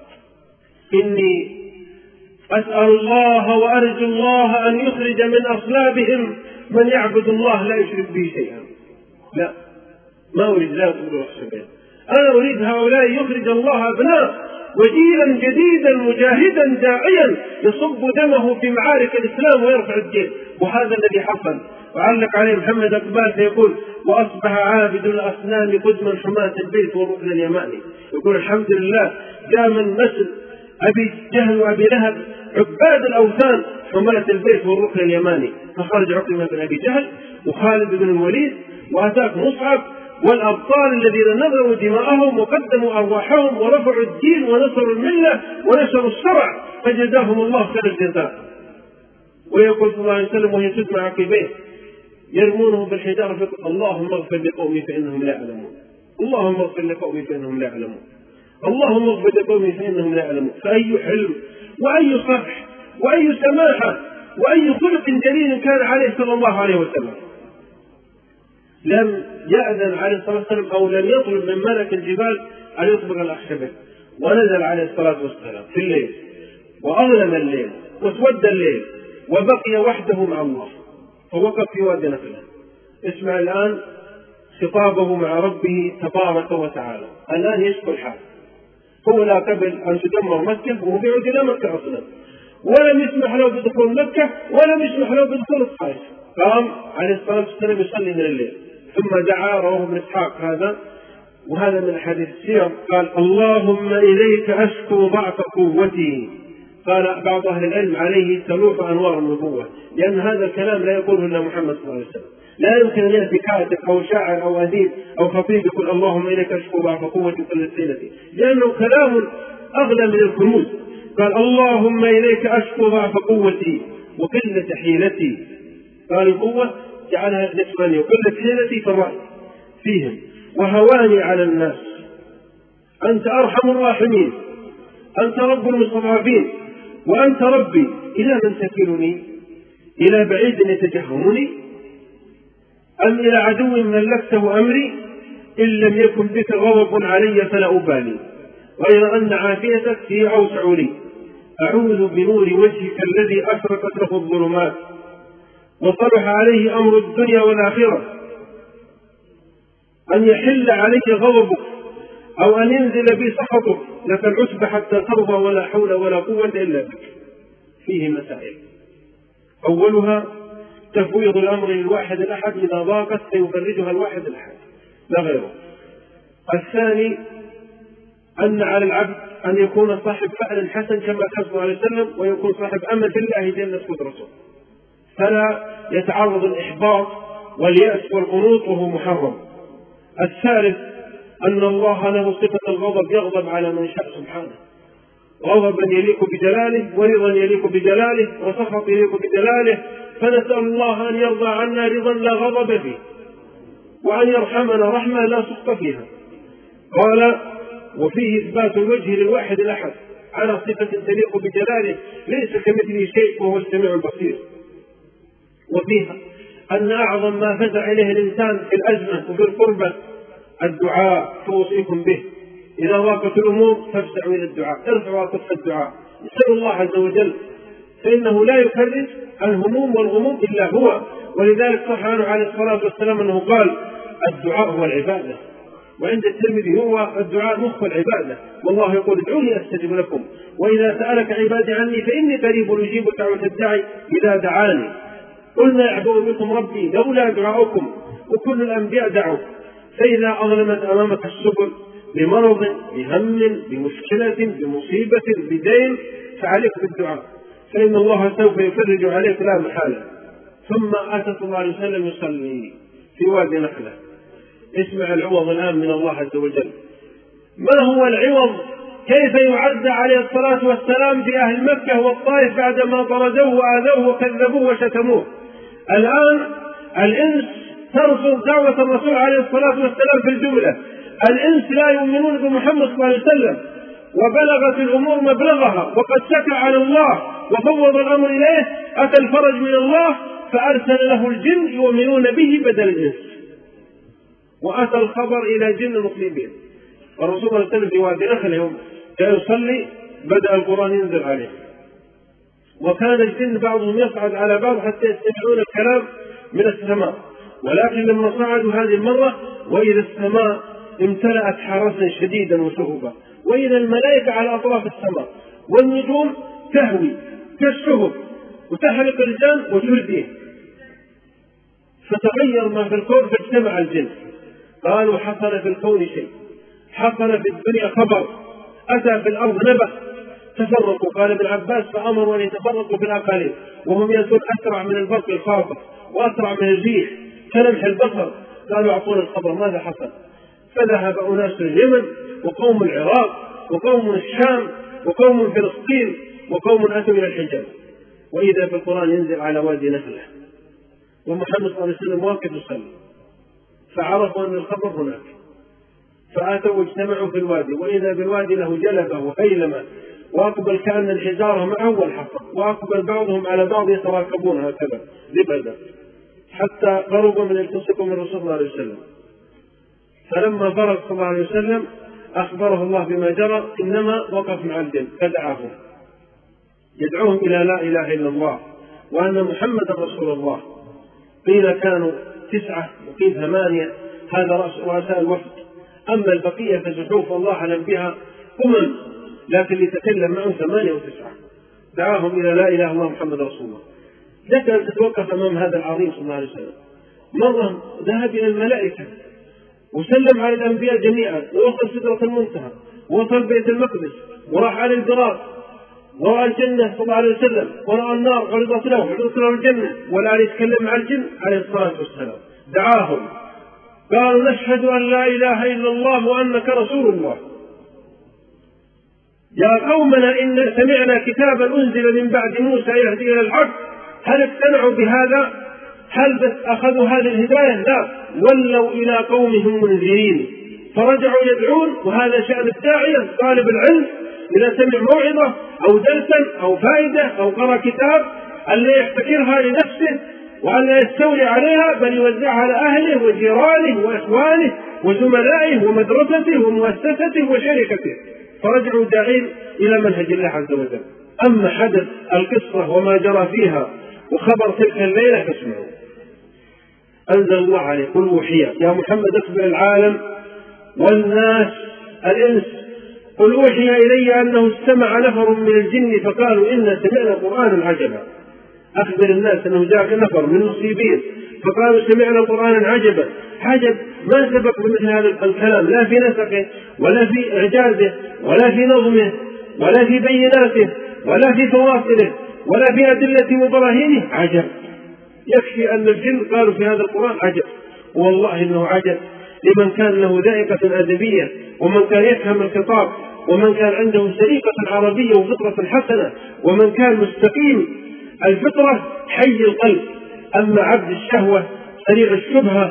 إني أسأل الله وأرجو الله أن يخرج من أصلابهم من يعبد الله لا يشرك به شيئا. لا، ما أريد لا يطبق الأخشبين، أنا أريد هؤلاء يخرج الله أبناء وجيلا جديدا مجاهدا داعيا يصب دمه في معارك الإسلام ويرفع الدين. وهذا الذي حصل. وعلق عليه محمد أقبال فيقول وأصبح عابد الأصنام قدما حماة البيت والركن اليماني. يقول الحمد لله جاء من نسل أبي جهل وأبي لهب عباد الأوثان حماة البيت والركن اليماني، فخرج عقبة بن أبي جهل وخالد بن الوليد وأتاك مصعب والأبطال الذين نذروا دماءهم وقدموا أرواحهم ورفعوا الدين ونصروا الملة ونشروا الشرع فجزاهم الله خير الجزاء. ويقول صلى الله عليه وسلم وهي تسمع عقبيه يرمونه بالحجارة فيقول اللهم اغفر لقومي فإنهم لا يعلمون، اللهم اغفر لقومي فإنهم لا يعلمون، اللهم اغفر لقومي فإنهم لا يعلمون. فأي حلم وأي صفح وأي سماحة وأي خلق جليل كان عليه صلى الله عليه وسلم. لم يأذن عليه الصلاة والسلام أو لم يطلب من ملك الجبال أن يطبق الأخشبين، ونزل عليه الصلاة والسلام في الليل وأظلم الليل واسود الليل وبقي وحده مع الله فوقف في وادي نخلة. اسمع الآن خطابه مع ربه تبارك وتعالى. الآن يشكو الحال، هو لا قبل أن تدمر مكة وهو بيعود إلى مكة أصلا، ولم يسمح له بدخول مكة ولم يسمح له بدخول الطائف. قام عليه الصلاة والسلام يصلي من الليل ثم دعا، رواه ابن إسحاق هذا وهذا من حديث السير، قال اللهم إليك أشكو ضعف قوتي. قال بعض أهل العلم عليه تلوح أنوار النبوة، لأن هذا الكلام لا يقوله إلا محمد صلى الله عليه وسلم. لا يمكن أن يأتي كاتب أو شاعر أو أديب أو خطيب يقول اللهم إليك أشكو ضعف قوتي كل سنتي، لأنه كلام أغلى من الكنوز. قال اللهم إليك أشكو ضعف قوتي وقلة حيلتي. قال القوة جعلها نسبانية وقلة حيلتي فالرأي فيهم وهواني على الناس. أنت أرحم الراحمين، أنت رب المستضعفين، وأنت ربي إلى من تكلني؟ إلى بعيد يتجهمني أم إلى عدو ملكته أمري؟ إن لم يكن بك غضب علي فلا أبالي غير أن عافيتك هي أوسع لي. أعوذ بنور وجهك الذي أشرقت له الظلمات وصلح عليه أمر الدنيا والآخرة أن يحل علي غضبك أو أن ينزل بي سخطك، لك العتب حتى ترضى ولا حول ولا قوة إلا بك. فيه مسائل، أولها تفويض الأمر للواحد الأحد، إذا ضاقت سيفرجها الواحد الأحد لا غيره. الثاني أن على العبد أن يكون صاحب فعل حسن كما قال صلى الله عليه وسلم، ويكون صاحب أمل بالله جل قدرته فلا يتعرض الإحباط واليأس والقنوط وهو محرم. الثالث أن الله له صفة الغضب، يغضب على من شاء سبحانه، غضبا يليق بجلاله ورضا يليق بجلاله وسخط يليق بجلاله، فنسأل الله أن يرضى عنا رضا لا غضب فيه. وأن يرحمنا رحمة لا سخط فيها. قال: وفيه إثبات الوجه للواحد الأحد على صفة تليق بجلاله ليس كمثله شيء وهو السميع البصير. وفيها أن أعظم ما فزع إليه الإنسان في الأزمة وفي القربة الدعاء، فأوصيكم به. إذا ضاقت الأمور فافزعوا إلى الدعاء، ارفعوا أكف الدعاء، اسألوا الله عز وجل، فإنه لا يفرج الهموم والغموم إلا هو. ولذلك صح عنه عليه الصلاة والسلام أنه قال: الدعاء هو العبادة. وعند الترمذي: هو الدعاء مخ العبادة، والله يقول: ادعوني أستجب لكم، وإذا سألك عبادي عني فإني قريب أجيب دعوة الداعي إذا دعاني. قلنا: يعبأ بكم ربي لولا دعاؤكم، وكل الأنبياء دعوا. فإذا أظلمت أمامك السبل بمرض، بهم، بمشكلة، بمصيبة، بدين، فعليك بالدعاء، فإن الله سوف يفرج عليك لا محالة. ثم أتى صلى الله عليه وسلم يصلي في وادي نخلة. اسمع العوض الآن من الله عز وجل. ما هو العوض؟ كيف يعد عليه الصلاة والسلام في أهل مكة والطائف بعدما طردوه وآذوه وكذبوه وشتموه؟ الآن الإنس ترفض دعوة الرسول عليه الصلاة والسلام في الجملة. الإنس لا يؤمنون بمحمد صلى الله عليه وسلم، وبلغت الأمور مبلغها، وقد شكى على الله وفوض الأمر إليه. أتى الفرج من الله فأرسل له الجن يؤمنون به بدل الإنس، وأتى الخبر إلى جن المسلمين. والرسول صلى الله عليه وسلم في وادي نخل يوم جاء يصلي بدأ القرآن ينزل عليه، وكان الجن بعضهم يصعد على بعض حتى يستمعون الكلام من السماء. ولكن لما صعدوا هذه المرة وإذا السماء امتلأت حرسا شديدا وشهبا، وإذا الملائكة على أطراف السماء، والنجوم تهوي كالشهب وتحرق الجن وتلديه، فتغير ما في الكون فاجتمع الجن. قالوا: حصل في الكون شيء، حصل في الدنيا خبر، أتى في الأرض نبأ. تفرقوا. قال ابن عباس: فأمروا أن يتفرقوا في الأقاليم، وهم يأتون أسرع من البرق الخاطف وأسرع من الريح كلمح البصر. قالوا: أعطونا الخبر ماذا حصل؟ فذهب أناس اليمن، وقوم العراق، وقوم الشام، وقوم فلسطين، وقوم أتوا إلى الحجاز. وإذا في القرآن ينزل على وادي نخلة، ومحمد صلى الله عليه وسلم واقف يصلي، فعرفوا أن الخبر هناك، فآتوا واجتمعوا في الوادي، وإذا بالوادي له جلبة وخيلمة، وأقبل كأن الحجارة معه والحصى، وأقبل بعضهم على بعض يتراكبون هكذا لبدا حتى قربوا من التصقوا من رسول الله عليه وسلم. فلما فرغ صلى الله عليه وسلم أخبره الله بما جرى، إنما وقف مع الجن فدعاهم يدعوهم إلى لا إله إلا الله وأن محمد رسول الله. قيل كانوا 9 وقيل 8، هذا رؤساء الوفد. أما البقية فزحوف الله أعلم بها لكن اللي تكلم معهم 8 و9. دعاهم إلى لا إله إلا الله محمد رسول الله. لك أن تتوقف أمام هذا العظيم صلى الله عليه وسلم. مرة ذهب إلى الملائكة وسلم على الأنبياء جميعا، ووصل سدرة المنتهى، ووصل بيت المقدس، وراح على البراق، ورأى الجنة صلى الله عليه وسلم، ورأى النار عرضت له الجنة، ولا يتكلم مع الجن عليه الصلاة والسلام. دعاهم قالوا: نشهد أن لا إله إلا الله وأنك رسول الله. يا قومنا إن سمعنا كتابا أنزل من بعد موسى يهدي إلى الحق. هل اقتنعوا بهذا؟ هل بس أخذوا هذه الهداية؟ لا، ولوا إلى قومهم منذرين، فرجعوا يدعون. وهذا شأن الداعية طالب العلم إذا سمع موعظة أو درسا أو فائدة أو قرأ كتاب ألا يحتكرها لنفسه وألا يستولي عليها، بل يوزعها على أهله وجيرانه وإخوانه وزملائه ومدرسته ومؤسسته وشركته، فرجعوا داعين إلى منهج الله عز وجل. أما حدث القصة وما جرى فيها وخبر تلك الليلة فاسمعوا. أنزل الله عليه: قل أوحي يا محمد أخبر العالم والناس الإنس، قل أوحي إلي أنه استمع نفر من الجن فقالوا إنا سمعنا قرآنا عجبا. أخبر الناس أنه جاء نفر من المصيبين فقالوا سمعنا قرآنا عجبا. عجب ما سبق بمثل هذا الكلام، لا في نسقه ولا في إعجازه ولا في نظمه ولا في بيناته ولا في فواصله ولا في أدلة وبراهينه. عجب. يكفي أن الجن قالوا في هذا القرآن عجب، والله إنه عجب لمن كان له ذائقة أدبية، ومن كان يفهم الخطاب، ومن كان عنده سليقة عربية وفطرة حسنة، ومن كان مستقيم الفطرة حي القلب. أما عبد الشهوة سريع الشبهة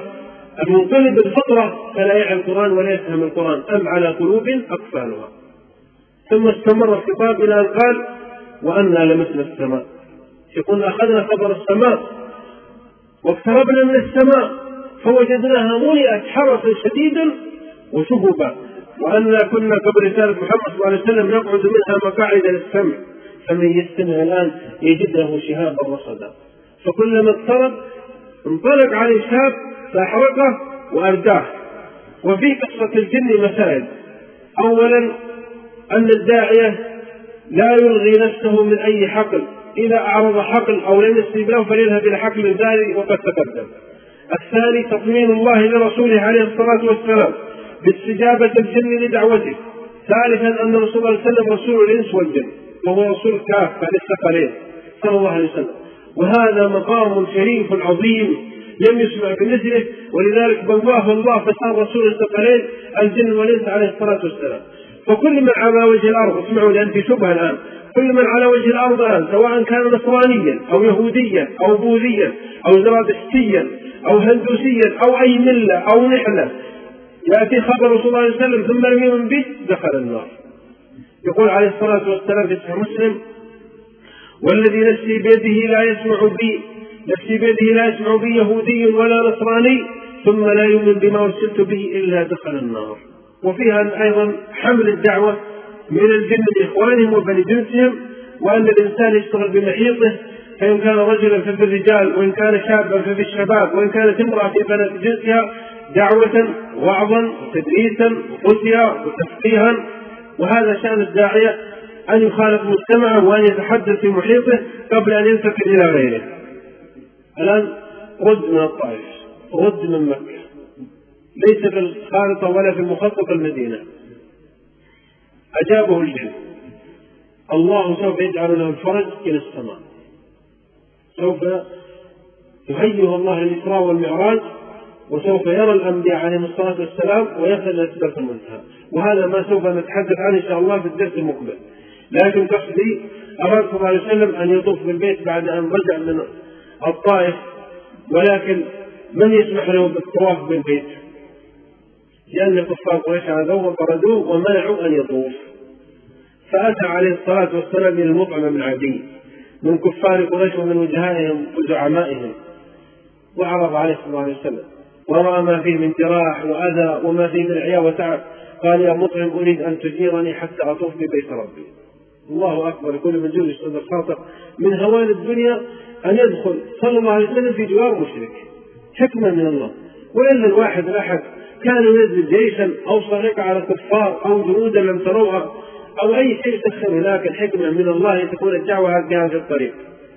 المنقلب الفطرة فلا يعي القرآن ولا يفهم القرآن، أم على قلوب أقفالها. ثم استمر الخطاب إلى أن قال: وأنا لمسنا السماء. يقول: أخذنا خبر السماء واقتربنا من السماء فوجدناها ملئت حرسا شديدا وشهبا، وأنا كنا قبل رسالة محمد صلى الله عليه وسلم نقعد منها مقاعد للسمع، فمن يستمع الآن يجد له شهابا رصدا. فكلما اقترب انطلق عليه شاب فأحرقه وأرداه. وفي قصة الجن مسائل: أولا أن الداعية لا يلغي نفسه من أي حقل، إذا أعرض حقل أو لم يستجب له فليذهب إلى حقل الباري وقد تقدم. الثاني تطمين الله لرسوله عليه الصلاة والسلام باستجابة الجن لدعوته. ثالثا أن رسول الله صلى الله عليه وسلم رسول الإنس والجن، وهو رسول كافة للثقلين صلى الله عليه وسلم، وهذا مقام شريف عظيم لم يسمع بمثله، ولذلك بواه الله فصار رسول الثقلين الجن والإنس عليه الصلاة والسلام. فكل من على وجه الأرض، اسمعوا لأن في شبهة الآن، كل من على وجه الأرض الآن سواء كان نصرانيا أو يهوديا أو بوذيا أو زرادشتيا أو هندوسيا أو أي ملة أو نحلة يأتي خبر رسول الله صلى الله عليه وسلم ثم لم يؤمن به دخل النار. يقول عليه الصلاة والسلام في صحيح مسلم: والذي نفسي بيده لا يسمع بي يهودي ولا نصراني ثم لا يؤمن بما أرسلت به إلا دخل النار. وفيها أيضا حمل الدعوة من الجن لإخوانهم وبني جنسهم، وأن الإنسان يشتغل بمحيطه، فإن كان رجلا ففي الرجال، وإن كان شابا ففي الشباب، وإن كانت امرأة في بنات جنسها، دعوة وعظا وتدريسا وفتيا وتفقيها. وهذا شأن الداعية، أن يخالف مجتمعه وأن يتحدث في محيطه قبل أن ينتقل إلى غيره. الآن رد من الطائف، رد من مكة، ليس في الخارطة ولا في مخطط المدينة. أجابه الجن: الله سوف يجعل له الفرج إلى السماء، سوف يهيئه الله للإسراء والمعراج، وسوف يرى الأنبياء عليهم الصلاة والسلام ويصل إلى سدرة المنتهى. وهذا ما سوف نتحدث عنه إن شاء الله في الدرس المقبل. لكن قصدي أراد صلى الله عليه وسلم أن يطوف بالبيت بعد أن رجع من الطائف، ولكن من يسمح له بالطواف بالبيت؟ لأن كفار قريش عادوه وطردوه ومنعوا أن يطوف. فأتى عليه الصلاة والسلام إلى المطعم بن عدي من كفار قريش ومن وجهائهم وزعمائهم، وعرض عليه صلى الله عليه وسلم ورأى ما فيه من جراح وأذى وما فيه من عياء وتعب. قال: يا مطعم أريد أن تجيرني حتى أطوف ببيت ربي. الله أكبر! كل من جود الصدر خاطر من هوان الدنيا أن يدخل صلى الله عليه وسلم في جوار مشرك، حكمة من الله. وإلا الواحد الأحد كان ينزل جيشا أو صريقا على كفار أو جنودا لم تروها أو أي شيء تسخر، لكن حكمة من الله تكون الدعوة هذه الطريق.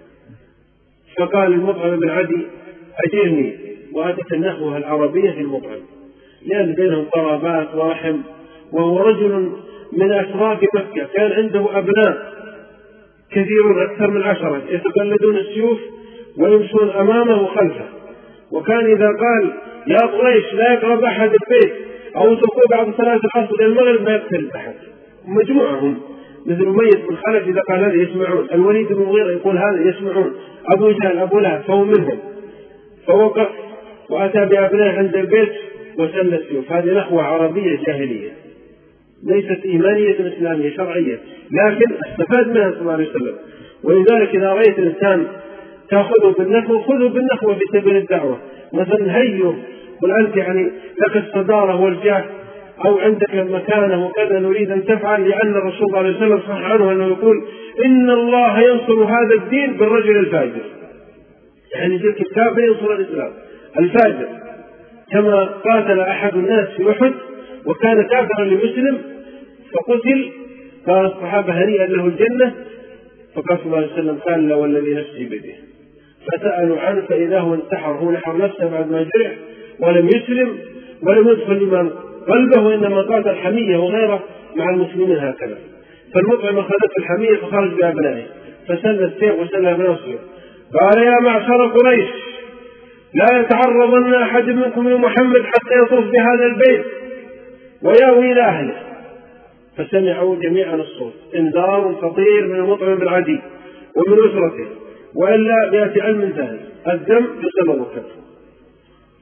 فقال المطعم بن عدي: أجرني. وأتت النخوة العربية في المطعم، لأن بينهم قرابات ورحم، وهو رجل من أشراف مكة كان عنده أبناء كثير أكثر من 10 يتقلدون السيوف ويمشون أمامه وخلفه. وكان إذا قال: يا قريش لا يقرب أحد البيت أو اتركوا بعد صلاة العصر إلى المغرب ما يقتل أحد، مجموعهم مثل ميت من خلف إذا قال هذا يسمعون، الوليد بن المغيرة يقول هذا يسمعون، أبو جهل أبو لهب فهو منهم. فوقف وأتى بأبنائه عند البيت وسل السيوف. هذه نخوة عربية جاهلية، ليست إيمانية إسلامية شرعية، لكن استفاد منها صلى الله عليه وسلم. ولذلك إذا رأيت الإنسان تأخذه بالنخوة خذه بالنخوة في سبيل الدعوة. مثلا هيو قل أنت يعني لك الصدارة والجاه أو عندك المكانة وكذا نريد أن تفعل، لأن الرسول صلى الله عليه وسلم صح عنه أنه يقول: إن الله ينصر هذا الدين بالرجل الفاجر، يعني ذلك الكافر ينصر الإسلام الفاجر. كما قاتل أحد الناس في أحد وكان كافرا لمسلم فقتل، قال الصحابة: هنيئا له الجنة. فقال صلى الله عليه وسلم: قال: لا والذي نفسي بيده. فسألوا عنه فإذا هو انتحر، هو نحر نفسه بعد ما جرح ولم يسلم ولم يدخل لمن قلبه، وإنما قاتل حمية وغيره مع المسلمين هكذا. فالمطعم أخذته الحمية فخرج بأبنائه فسل السيف وسل بنفسه. قال: يا معشر قريش لا يتعرضن أحد منكم لمحمد حتى يطوف بهذا البيت ويأوي إلى أهله. فسمعوا جميعا الصوت، انذار خطير من المطعم بن عدي ومن أسرته، وإلا يأتي علم ثاني الدم بسبب الكفر.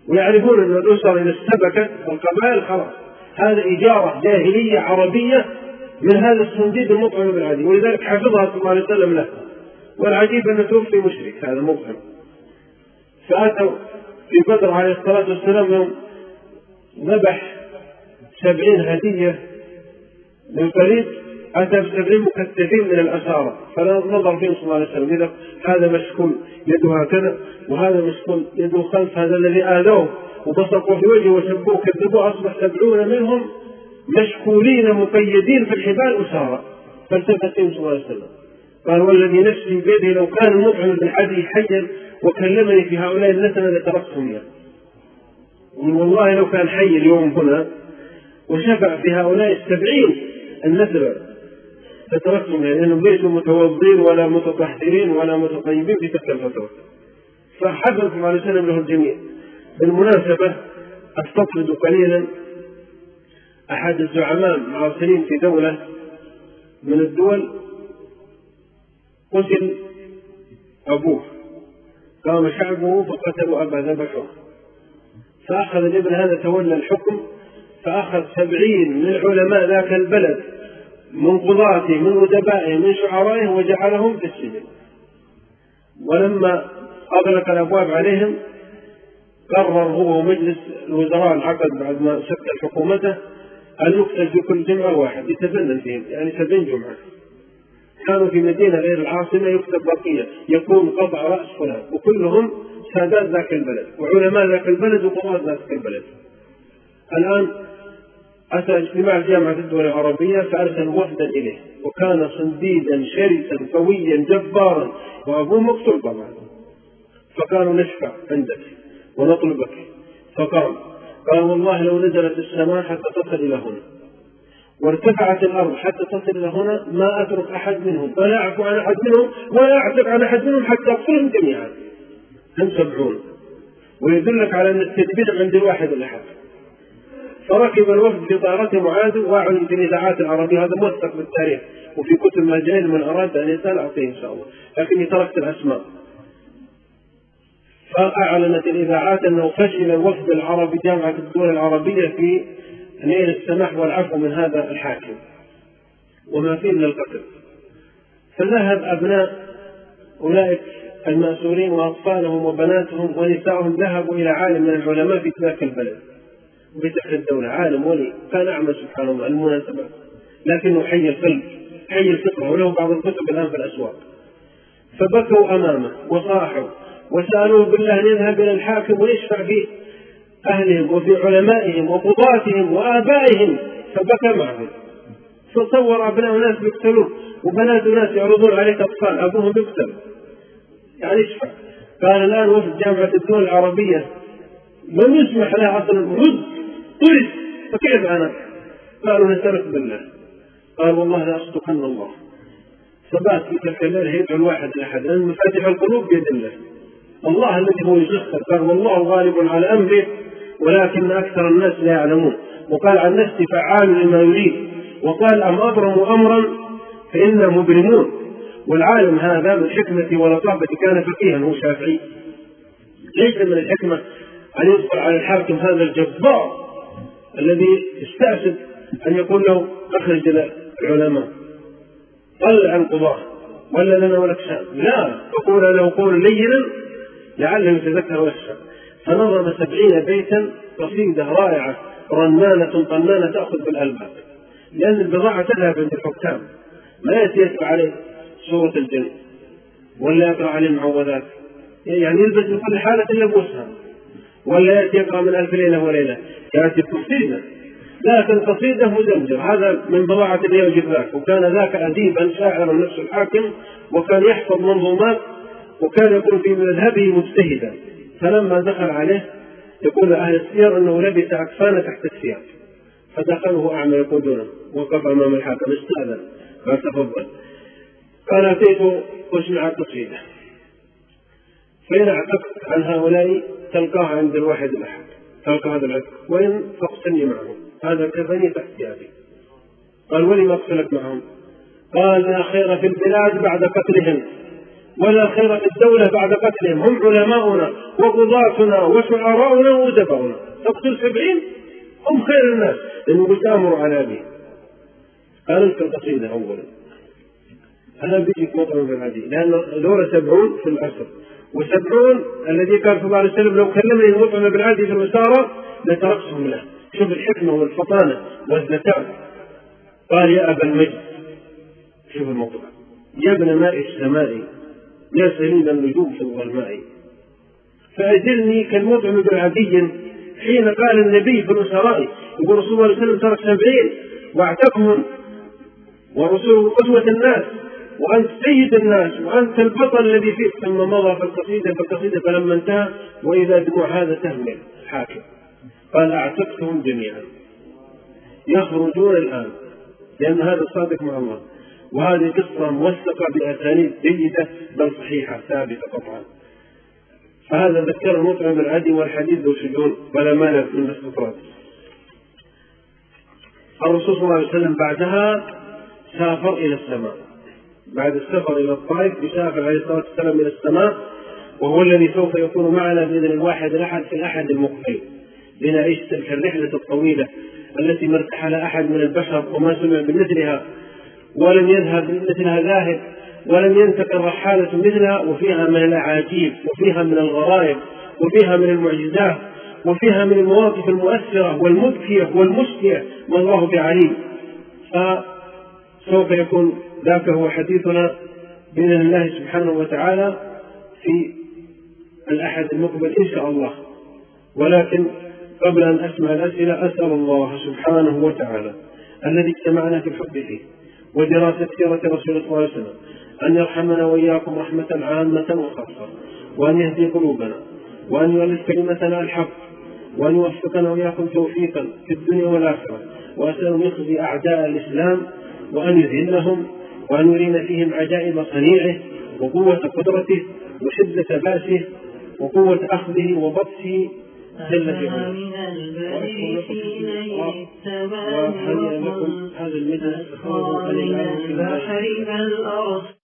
ويعرفون أن الأسر إذا اشتبكت والقبائل خلاص هذا إجارة جاهلية عربية من هذا الصنديد المطعم بن عدي، ولذلك حفظها صلى الله عليه وسلم له. والعجيب أنه توفي مشرك هذا مطعم. فأتوا في بدر عليه الصلاة والسلام يوم ذبح 70 هدية للفريق، أتى ب70 مكتفين من الأسارة، فنظر فيهم صلى الله عليه وسلم إذا هذا مشكول يده هكذا وهذا مشكول يده خلف هذا الذي آذوه وبصقوا في وجهه وسبوه كذبوه، أصبح 70 منهم مشكولين مقيدين في الحبال أسارة. فالتفت فيهم صلى الله عليه وسلم قال والذي نفسي بيده لو كان المطعم بن عدي حيا وكلمني في هؤلاء النسمة لتركتهم إياه. والله لو كان حي اليوم هنا وشفع في هؤلاء 70 النسبة فتركتهم، لأنهم ليسوا متوضين ولا متطهرين ولا متطيبين في تلك الفترة. فحفظ صلى الله عليه وسلم له الجميع. بالمناسبة أستطرد قليلا أحد الزعماء المعاصرين في دولة من الدول قتل أبوه، قام شعبه فقتلوا أبا ذبحوه، فأخذ الابن هذا تولى الحكم، فأخذ 70 من علماء ذاك البلد من قضاته من ودبائه من شعرائه وجعلهم في السجن. ولما أغلق الأبواب عليهم قرر هو ومجلس الوزراء العقد بعد ما شكل حكومته أن يقتل في كل جمعة واحد يتفنن فيهم، يعني 70 جمعة. كانوا في مدينة غير العاصمة يكتب بقية يكون قطع رأس فلان، وكلهم سادات ذاك البلد وعلماء ذاك البلد وقضاة ذاك البلد. الآن أتى اجتماع جامعة الدول العربية فأرسل وفدا إليه، وكان صنديدا شرسا قويا جبارا وأبوه مقتول طبعا. فقالوا نشفع عندك ونطلبك، فقال والله لو نزلت السماء حتى تصل إلى هنا وارتفعت الأرض حتى تصل إلى هنا ما أترك أحد منهم ولا أعفو عن أحد منهم ولا أعتق عن أحد منهم حتى أقتلهم جميعا. هم 70. ويدلك على أن التدبير عند الواحد الأحد. فركب الوفد في طائرته معاذ وأعلن في الإذاعات العربية، هذا موثق بالتاريخ وفي كتب مجال من أراد أن يسأل أعطيه إن شاء الله، لكني تركت الأسماء. فأعلنت الإذاعات أنه فشل الوفد العربي جامعة الدول العربية في نيل السماح والعفو من هذا الحاكم وما فيه من القتل. فذهب أبناء أولئك المأسورين وأطفالهم وبناتهم ونسائهم ذهبوا إلى عالم من العلماء في ذاك البلد وفي تلك الدولة، عالم ولي كان أعمى سبحان الله المناسبة، لكنه حي القلب حي الفطرة وله بعض الكتب الآن في الأسواق. فبكوا أمامه وصاحوا وسألوه بالله أن يذهب إلى الحاكم ويشفع في أهلهم وفي علمائهم وقضاتهم وآبائهم، فبكى معهم. فصور أبناء ناس يقتلون وبنات ناس يعرضون عليك أطفال أبوهم يقتل، يعني يشفع. قال الآن وفد جامعة الدول العربية لم يسمح لها أصلا رد طرس، فكيف أنا؟ قالوا نسألك بالله. قال والله لا أصدقن الله. فبات في تلك الليلة يدعو الواحد لأحد لأن مفاتيح القلوب بيد الله، الله الذي هو يسخر. قال والله غالب على أمره ولكن أكثر الناس لا يعلمون. وقال عن نفسي فعال لما يريد. وقال أم أبرموا أمرا فإنا مبرمون. والعالم هذا من حكمة ولطافة كان فقيها هو شافعي. ليس من الحكمة أن يدخل على الحاكم هذا الجبار الذي استأسد أن يقول له أخرج العلماء طلع القضاة ولا لنا ولك شأن، لا، تقول له قول لينا لعله يتذكر ويخشى. فنظم 70 بيتا قصيدة رائعة رنانة طنانة تأخذ بالألباب، لأن البضاعة تذهب عند الحكام، ما يأتي عليه صورة الجن ولا يقرأ عليه معوذات، يعني يلبس من كل حالة يلبسها، ولا يأتي يقرأ من 1000 ليلة وليلة، يأتي قصيدة، لكن قصيدة مزمجر، هذا من بضاعة يوجد ذاك. وكان ذاك أديبا شاعرا نفس الحاكم، وكان يحفظ منظومات، وكان يقول في مذهبه مجتهدا. فلما دخل عليه يقول أهل السير أنه لبس أكفان تحت الثياب، فدخله أعمى يقودونه، وقف أمام الحاكم استأذن قال تفضل. قال أتيت أسمع قصيدة، فإن اعتقت عن هؤلاء تلقاها عند الواحد الأحد، تلقى هذا العتق، وإن فاقتلني معهم، هذا كفني تحت ثيابي. قال ولم أقتلك معهم؟ قال لا خير في البلاد بعد قتلهم، ولا خير في الدولة بعد قتلهم، هم علماؤنا وقضاتنا وشعراؤنا وأدباؤنا. تقتل 70 هم خير الناس، لأنه بتأمر على أبيه. قال لك القصيدة أولا أنا بيجيك مطعم بالعدي، لأن دور 70 في الأسر، و70 الذي قال صلى الله عليه وسلم لو كلمني المطعم بالعدي في الأسارة لتركتهم له. شوف الحكمة والفطانة والذكاء. قال يا أبا المجد، شوف المطعم، يا ابن ماء السماء، يا سليل النجوم في الظلماء، فأجرني كالمطعم بالعدي حين قال النبي في الأسراء. يقول رسول الله صلى الله عليه وسلم ترك 70 واعتقهم، ورسوله قدوة الناس، وأنت سيد الناس، وأنت البطل الذي فيك. ثم مضى في القصيدة فلما انتهى وإذا دموع هذا تهمل حاكم، قال أعتقتهم جميعا يخرجون الآن، لأن هذا صادق مع الله. وهذه قصة موثقة بأسانيد جيدة بل صحيحة ثابتة قطعا. فهذا ذكر المطعم بالعدي والحديث ذو شجون ولا مانع من الاستطراد. الرسول صلى الله عليه وسلم بعدها سافر إلى السماء، بعد السفر إلى الطائف يسافر عليه الصلاة والسلام إلى السماء، وهو الذي سوف يكون معنا بإذن الواحد الأحد في الأحد المقبل لنعيش تلك الرحلة الطويلة التي ما ارتحل أحد من البشر وما سمع بمثلها، ولم يذهب مثلها ذاهب، ولم ينتقل رحالة مثلها، وفيها من الأعاجيب، وفيها من الغرائب، وفيها من المعجزات، وفيها من المواقف المؤثرة والمبكية والمشكية والله بعليم. فسوف يكون ذاك هو حديثنا بإذن الله سبحانه وتعالى في الأحد المقبل إن شاء الله. ولكن قبل أن أسمع الأسئلة أسأل الله سبحانه وتعالى الذي اجتمعنا في الحب فيه ودراسة سيرة رسول الله صلى الله عليه وسلم أن يرحمنا وإياكم رحمة عامة وخاصة، وأن يهدي قلوبنا، وأن يؤلف كلمتنا الحق، وأن يوفقنا وإياكم توفيقا في الدنيا والآخرة، وأسأل أن يخزي أعداء الإسلام وأن يذلهم، وأن يرينا فيهم عجائب صنيعه وقوة قدرته وشدة بأسه وقوة أخذه وبطشه جل في علاه. وهنيئا لكم هذا المجلس.